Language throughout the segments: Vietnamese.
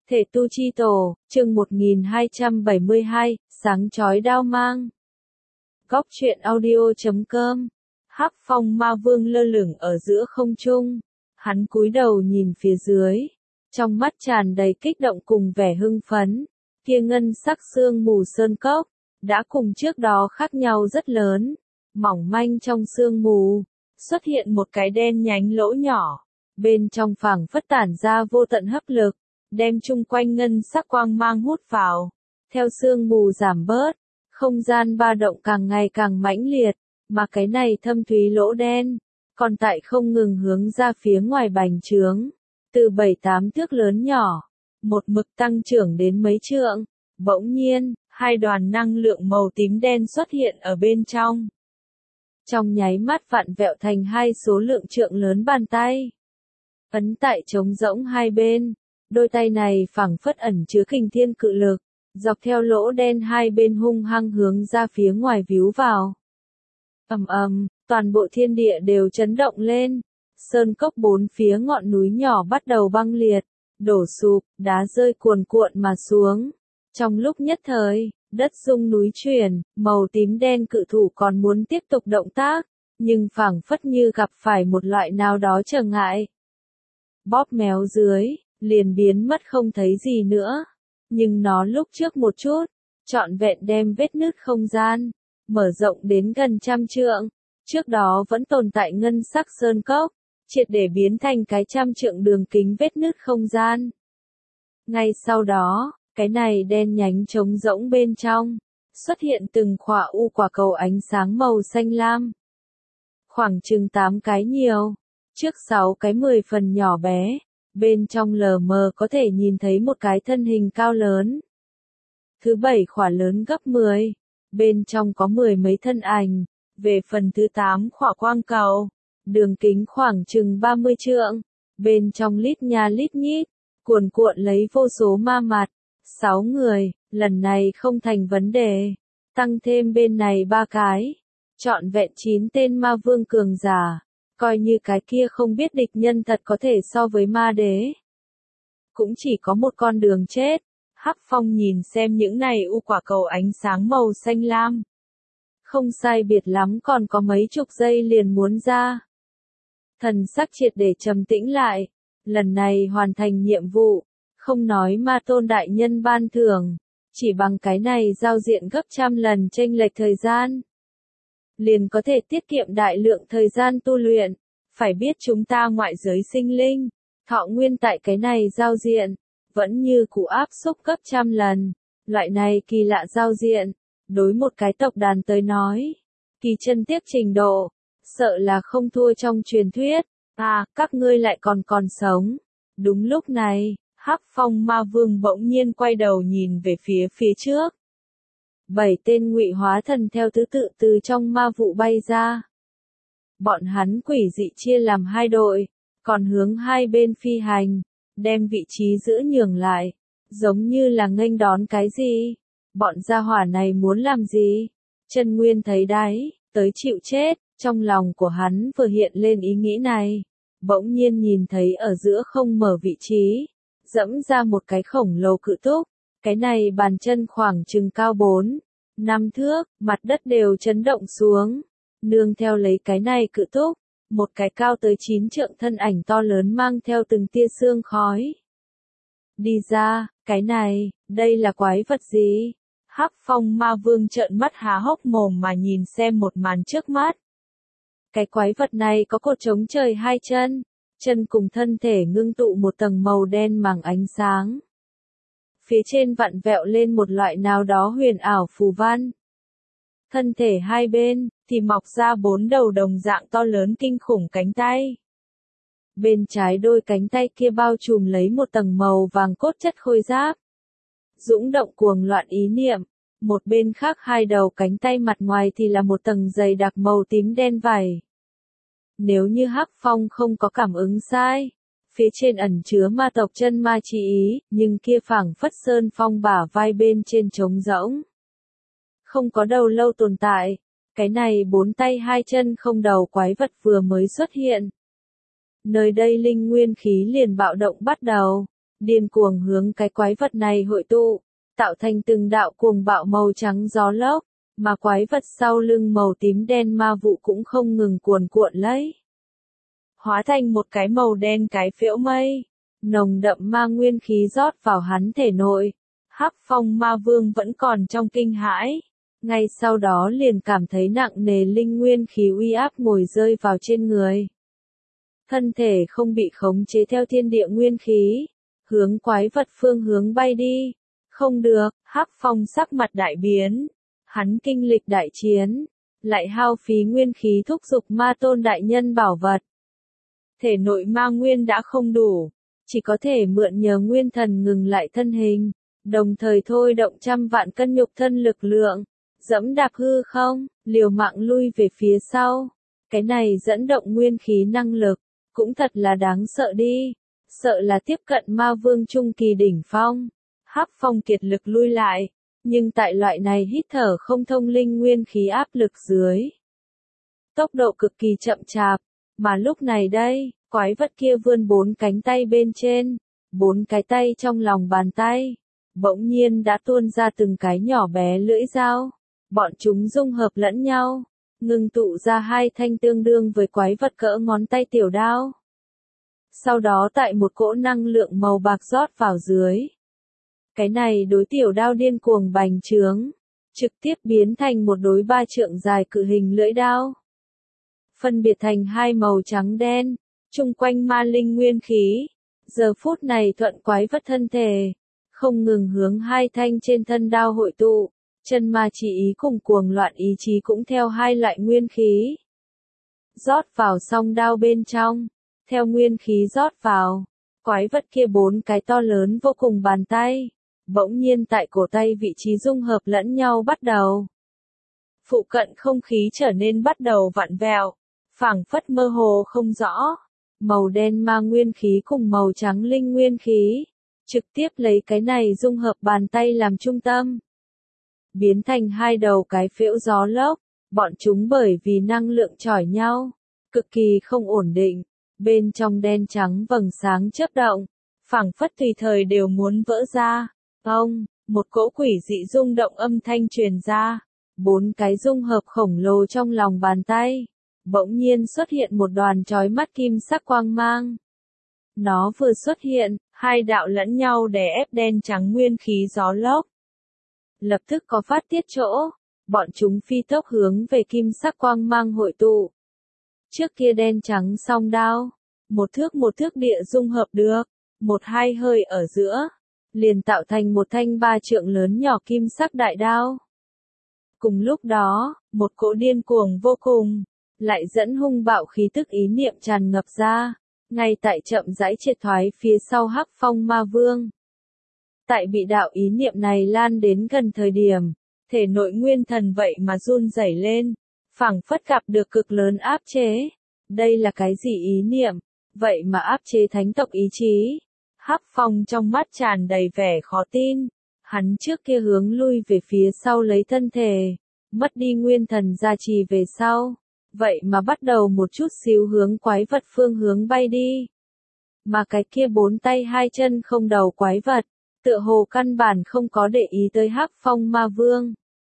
Thể tu chi tổ, chương 1272, sáng chói đao mang. Góc truyện audio.com. Hắc Phong Ma Vương lơ lửng ở giữa không trung, hắn cúi đầu nhìn phía dưới, trong mắt tràn đầy kích động cùng vẻ hưng phấn. Kia ngân sắc sương mù sơn cốc đã cùng trước đó khác nhau rất lớn, mỏng manh trong sương mù xuất hiện một cái đen nhánh lỗ nhỏ, bên trong phảng phất tản ra vô tận hấp lực, đem chung quanh ngân sắc quang mang hút vào. Theo sương mù giảm bớt, không gian ba động càng ngày càng mãnh liệt, mà cái này thâm thúy lỗ đen còn tại không ngừng hướng ra phía ngoài bành trướng, từ 7-8 thước lớn nhỏ, một mực tăng trưởng đến mấy trượng. Bỗng nhiên, hai đoàn năng lượng màu tím đen xuất hiện ở bên trong. Trong nháy mắt vặn vẹo thành hai số lượng trượng lớn bàn tay, ấn tại trống rỗng hai bên. Đôi tay này phảng phất ẩn chứa kình thiên cự lực, dọc theo lỗ đen hai bên hung hăng hướng ra phía ngoài víu vào. Ầm ầm, toàn bộ thiên địa đều chấn động lên, sơn cốc bốn phía ngọn núi nhỏ bắt đầu băng liệt, đổ sụp, đá rơi cuồn cuộn mà xuống. Trong lúc nhất thời, đất rung núi chuyển, màu tím đen cự thủ còn muốn tiếp tục động tác, nhưng phảng phất như gặp phải một loại nào đó trở ngại. Bóp méo dưới, liền biến mất không thấy gì nữa. Nhưng nó lúc trước một chút, trọn vẹn đem vết nứt không gian mở rộng đến gần 100 trượng. Trước đó vẫn tồn tại ngân sắc sơn cốc, triệt để biến thành cái 100 trượng đường kính vết nứt không gian. Ngay sau đó, cái này đen nhánh trống rỗng bên trong xuất hiện từng khỏa u quả cầu ánh sáng màu xanh lam, khoảng chừng 8 cái nhiều, trước 6 cái 10 phần nhỏ bé. Bên trong lờ mờ có thể nhìn thấy một cái thân hình cao lớn. Thứ 7 khỏa lớn gấp 10, bên trong có 10 mấy thân ảnh. Về phần thứ 8 khỏa quang cầu, đường kính khoảng chừng 30 trượng, bên trong lít nha lít nhít, cuồn cuộn lấy vô số ma mặt. 6 người, lần này không thành vấn đề, tăng thêm bên này 3 cái, trọn vẹn 9 tên ma vương cường giả. Coi như cái kia không biết địch nhân thật có thể so với ma đế, cũng chỉ có một con đường chết. Hắc Phong nhìn xem những này u quả cầu ánh sáng màu xanh lam, không sai biệt lắm còn có mấy chục giây liền muốn ra. Thần sắc triệt để trầm tĩnh lại, lần này hoàn thành nhiệm vụ, không nói ma tôn đại nhân ban thưởng, chỉ bằng cái này giao diện gấp 100 lần chênh lệch thời gian, liền có thể tiết kiệm đại lượng thời gian tu luyện. Phải biết chúng ta ngoại giới sinh linh, thọ nguyên tại cái này giao diện, vẫn như cũ áp xúc gấp 100 lần. Loại này kỳ lạ giao diện, đối một cái tộc đàn tới nói, kỳ chân tiếc trình độ, sợ là không thua trong truyền thuyết. À, các ngươi lại còn sống. Đúng lúc này, Hắc Phong Ma Vương bỗng nhiên quay đầu nhìn về phía trước. 7 tên ngụy hóa thần theo thứ tự từ trong ma vụ bay ra. Bọn hắn quỷ dị chia làm 2 đội, còn hướng hai bên phi hành, đem vị trí giữ nhường lại, giống như là nghênh đón cái gì. Bọn gia hỏa này muốn làm gì? Chân Nguyên thấy đấy, tới chịu chết. Trong lòng của hắn vừa hiện lên ý nghĩ này, bỗng nhiên nhìn thấy ở giữa không mở vị trí, dẫm ra một cái khổng lồ cự túc. Cái này bàn chân khoảng chừng cao 4-5 thước, mặt đất đều chấn động xuống. Nương theo lấy cái này cự túc, một cái cao tới 9 trượng thân ảnh to lớn mang theo từng tia sương khói đi ra. Cái này, đây là quái vật gì? Hắc Phong Ma Vương trợn mắt há hốc mồm mà nhìn xem một màn trước mắt. Cái quái vật này có cột trống trời 2 chân, chân cùng thân thể ngưng tụ một tầng màu đen màng ánh sáng. Phía trên vặn vẹo lên một loại nào đó huyền ảo phù văn. Thân thể hai bên thì mọc ra 4 đầu đồng dạng to lớn kinh khủng cánh tay. Bên trái đôi cánh tay kia bao trùm lấy một tầng màu vàng cốt chất khôi giáp, dũng động cuồng loạn ý niệm. Một bên khác hai đầu cánh tay mặt ngoài thì là một tầng dày đặc màu tím đen vảy. Nếu như Hắc Phong không có cảm ứng sai, phía trên ẩn chứa ma tộc chân ma chi ý, nhưng kia phảng phất sơn phong bả vai bên trên trống rỗng, không có đầu lâu tồn tại. Cái này 4 tay 2 chân không đầu quái vật vừa mới xuất hiện, nơi đây linh nguyên khí liền bạo động bắt đầu. điên cuồng hướng cái quái vật này hội tụ, tạo thành từng đạo cuồng bạo màu trắng gió lốc, mà quái vật sau lưng màu tím đen ma vụ cũng không ngừng cuồn cuộn lấy. Hóa thành một cái màu đen cái phễu mây, nồng đậm ma nguyên khí rót vào hắn thể nội. Hắc Phong Ma Vương vẫn còn trong kinh hãi, ngay sau đó liền cảm thấy nặng nề linh nguyên khí uy áp ngồi rơi vào trên người. Thân thể không bị khống chế theo thiên địa nguyên khí, hướng quái vật phương hướng bay đi. Không được, Hắc Phong sắc mặt đại biến, hắn kinh lịch đại chiến, lại hao phí nguyên khí thúc giục ma tôn đại nhân bảo vật. Thể nội ma nguyên đã không đủ, chỉ có thể mượn nhờ nguyên thần ngừng lại thân hình, đồng thời thôi động trăm vạn cân nhục thân lực lượng, dẫm đạp hư không, liều mạng lui về phía sau. Cái này dẫn động nguyên khí năng lực, cũng thật là đáng sợ đi, sợ là tiếp cận ma vương trung kỳ đỉnh phong. Hắc Phong kiệt lực lui lại, nhưng tại loại này hít thở không thông linh nguyên khí áp lực dưới, tốc độ cực kỳ chậm chạp, mà lúc này đây, quái vật kia vươn 4 cánh tay bên trên, 4 cái tay trong lòng bàn tay, bỗng nhiên đã tuôn ra từng cái nhỏ bé lưỡi dao, bọn chúng dung hợp lẫn nhau, ngưng tụ ra 2 thanh tương đương với quái vật cỡ ngón tay tiểu đao. Sau đó tại một cỗ năng lượng màu bạc rót vào dưới. Cái này đối tiểu đao điên cuồng bành trướng, trực tiếp biến thành một đối 3 trượng dài cự hình lưỡi đao. Phân biệt thành 2 màu trắng đen, chung quanh ma linh nguyên khí, giờ phút này thuận quái vật thân thể, không ngừng hướng 2 thanh trên thân đao hội tụ, chân ma chỉ ý cùng cuồng loạn ý chí cũng theo 2 loại nguyên khí. Rót vào song đao bên trong, theo nguyên khí rót vào, quái vật kia 4 cái to lớn vô cùng bàn tay, bỗng nhiên tại cổ tay vị trí dung hợp lẫn nhau bắt đầu. Phụ cận không khí trở nên bắt đầu vặn vẹo, phảng phất mơ hồ không rõ, màu đen ma nguyên khí cùng màu trắng linh nguyên khí, trực tiếp lấy cái này dung hợp bàn tay làm trung tâm. Biến thành 2 đầu cái phễu gió lốc, bọn chúng bởi vì năng lượng chỏi nhau, cực kỳ không ổn định, bên trong đen trắng vầng sáng chớp động, phảng phất tùy thời đều muốn vỡ ra. Một cỗ quỷ dị rung động âm thanh truyền ra, 4 cái dung hợp khổng lồ trong lòng bàn tay, bỗng nhiên xuất hiện một đoàn chói mắt kim sắc quang mang. Nó vừa xuất hiện, 2 đạo lẫn nhau đè ép đen trắng nguyên khí gió lốc. Lập tức có phát tiết chỗ, bọn chúng phi tốc hướng về kim sắc quang mang hội tụ. Trước kia đen trắng song đao, một thước địa dung hợp được, 1-2 hơi ở giữa, liền tạo thành một thanh 3 trượng lớn nhỏ kim sắc đại đao. Cùng lúc đó, một cỗ điên cuồng vô cùng, lại dẫn hung bạo khí tức ý niệm tràn ngập ra, ngay tại chậm rãi triệt thoái phía sau Hắc Phong Ma Vương. Tại bị đạo ý niệm này lan đến gần thời điểm, thể nội nguyên thần vậy mà run rẩy lên, phảng phất gặp được cực lớn áp chế. Đây là cái gì ý niệm, vậy mà áp chế thánh tộc ý chí? Hắc Phong trong mắt tràn đầy vẻ khó tin, hắn trước kia hướng lui về phía sau lấy thân thể, mất đi nguyên thần gia trì về sau, vậy mà bắt đầu một chút xíu hướng quái vật phương hướng bay đi. Mà cái kia 4 tay 2 chân không đầu quái vật, tựa hồ căn bản không có để ý tới Hắc Phong Ma Vương,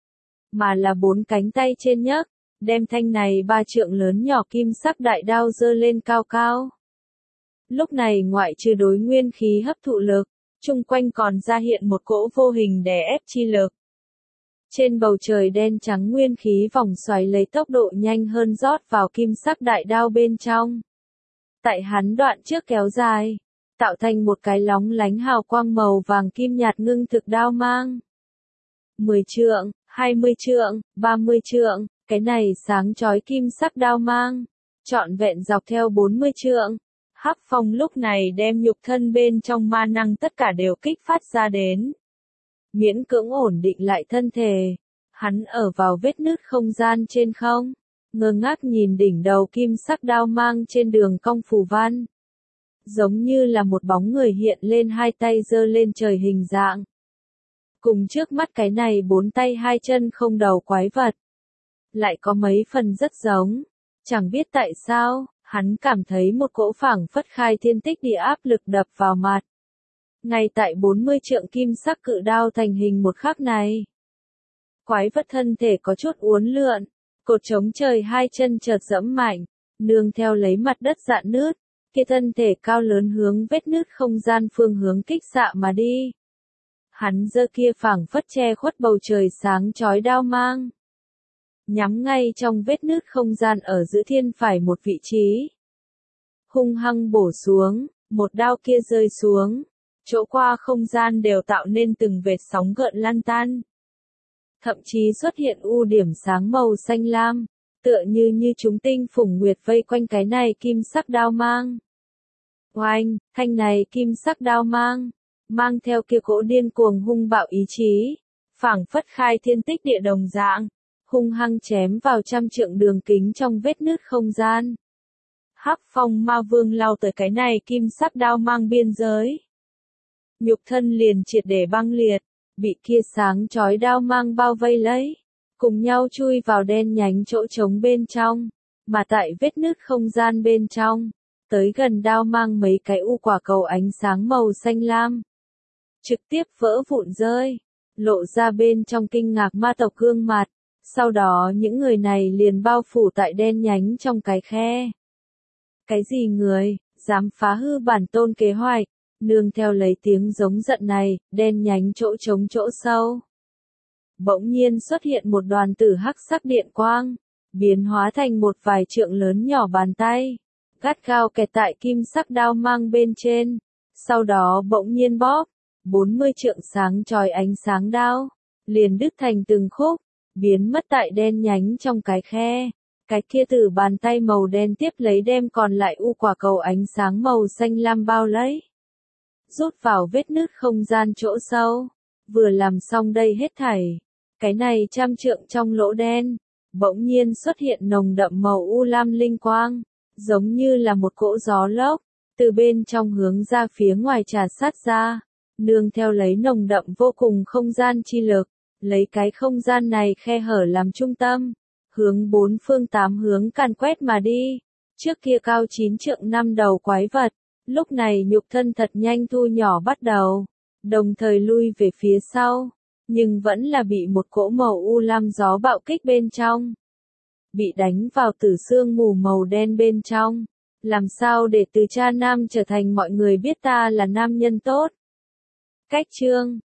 mà là 4 cánh tay trên nhấc, đem thanh này 3 trượng lớn nhỏ kim sắc đại đao giơ lên cao cao. Lúc này ngoại trừ đối nguyên khí hấp thụ lực, chung quanh còn ra hiện một cỗ vô hình đè ép chi lực. Trên bầu trời đen trắng nguyên khí vòng xoáy lấy tốc độ nhanh hơn rót vào kim sắc đại đao bên trong. Tại hắn đoạn trước kéo dài, tạo thành một cái lóng lánh hào quang màu vàng kim nhạt ngưng thực đao mang. 10 trượng, 20 trượng, 30 trượng, cái này sáng chói kim sắc đao mang, trọn vẹn dọc theo 40 trượng. Hắc Phong lúc này đem nhục thân bên trong ma năng tất cả đều kích phát ra đến. Miễn cưỡng ổn định lại thân thể, hắn ở vào vết nứt không gian trên không, ngơ ngác nhìn đỉnh đầu kim sắc đao mang trên đường cong phù văn. Giống như là một bóng người hiện lên 2 tay giơ lên trời hình dạng. Cùng trước mắt cái này 4 tay 2 chân không đầu quái vật, lại có mấy phần rất giống, chẳng biết tại sao. Hắn cảm thấy một cỗ phảng phất khai thiên tích địa áp lực đập vào mặt. Ngay tại 40 trượng kim sắc cự đao thành hình một khắc này, quái vật thân thể có chút uốn lượn, cột chống trời hai chân chợt giẫm mạnh, nương theo lấy mặt đất rạn nứt, kia thân thể cao lớn hướng vết nứt không gian phương hướng kích xạ mà đi. Hắn giơ kia phảng phất che khuất bầu trời sáng chói đao mang, nhắm ngay trong vết nứt không gian ở giữa thiên phải một vị trí. Hung hăng bổ xuống, một đao kia rơi xuống, chỗ qua không gian đều tạo nên từng vệt sóng gợn lan tan. Thậm chí xuất hiện u điểm sáng màu xanh lam, tựa như chúng tinh phủng nguyệt vây quanh cái này kim sắc đao mang. Oanh, thanh này kim sắc đao mang theo kia cỗ điên cuồng hung bạo ý chí, phảng phất khai thiên tích địa đồng dạng, hung hăng chém vào trăm trượng đường kính trong vết nứt không gian. Hắc Phong Ma Vương lao tới cái này kim sắc đao mang biên giới, nhục thân liền triệt để băng liệt, bị kia sáng chói đao mang bao vây lấy, cùng nhau chui vào đen nhánh chỗ trống bên trong, mà tại vết nứt không gian bên trong, tới gần đao mang mấy cái u quả cầu ánh sáng màu xanh lam, trực tiếp vỡ vụn rơi, lộ ra bên trong kinh ngạc ma tộc gương mặt, sau đó những người này liền bao phủ tại đen nhánh trong cái khe. Cái gì người, dám phá hư bản tôn kế hoạch? Nương theo lấy tiếng giống giận này, đen nhánh chỗ trống chỗ sâu. Bỗng nhiên xuất hiện một đoàn tử hắc sắc điện quang, biến hóa thành một vài trượng lớn nhỏ bàn tay, gắt gao kẹt tại kim sắc đao mang bên trên. Sau đó bỗng nhiên bóp, 40 trượng sáng chói ánh sáng đao, liền đứt thành từng khúc, biến mất tại đen nhánh trong cái khe. Cái kia từ bàn tay màu đen tiếp lấy đem còn lại u quả cầu ánh sáng màu xanh lam bao lấy, rút vào vết nứt không gian chỗ sâu. Vừa làm xong đây hết thảy, cái này trăm trượng trong lỗ đen, bỗng nhiên xuất hiện nồng đậm màu u lam linh quang, giống như là một cỗ gió lốc, từ bên trong hướng ra phía ngoài trà sát ra, nương theo lấy nồng đậm vô cùng không gian chi lực, lấy cái không gian này khe hở làm trung tâm, hướng bốn phương tám hướng càn quét mà đi. Trước kia cao 9 trượng 5 đầu quái vật, lúc này nhục thân thật nhanh thu nhỏ bắt đầu, đồng thời lui về phía sau, nhưng vẫn là bị một cỗ màu u lam gió bạo kích bên trong, bị đánh vào tử xương mù màu đen bên trong. Làm sao để từ cha nam trở thành mọi người biết ta là nam nhân tốt? Cách chương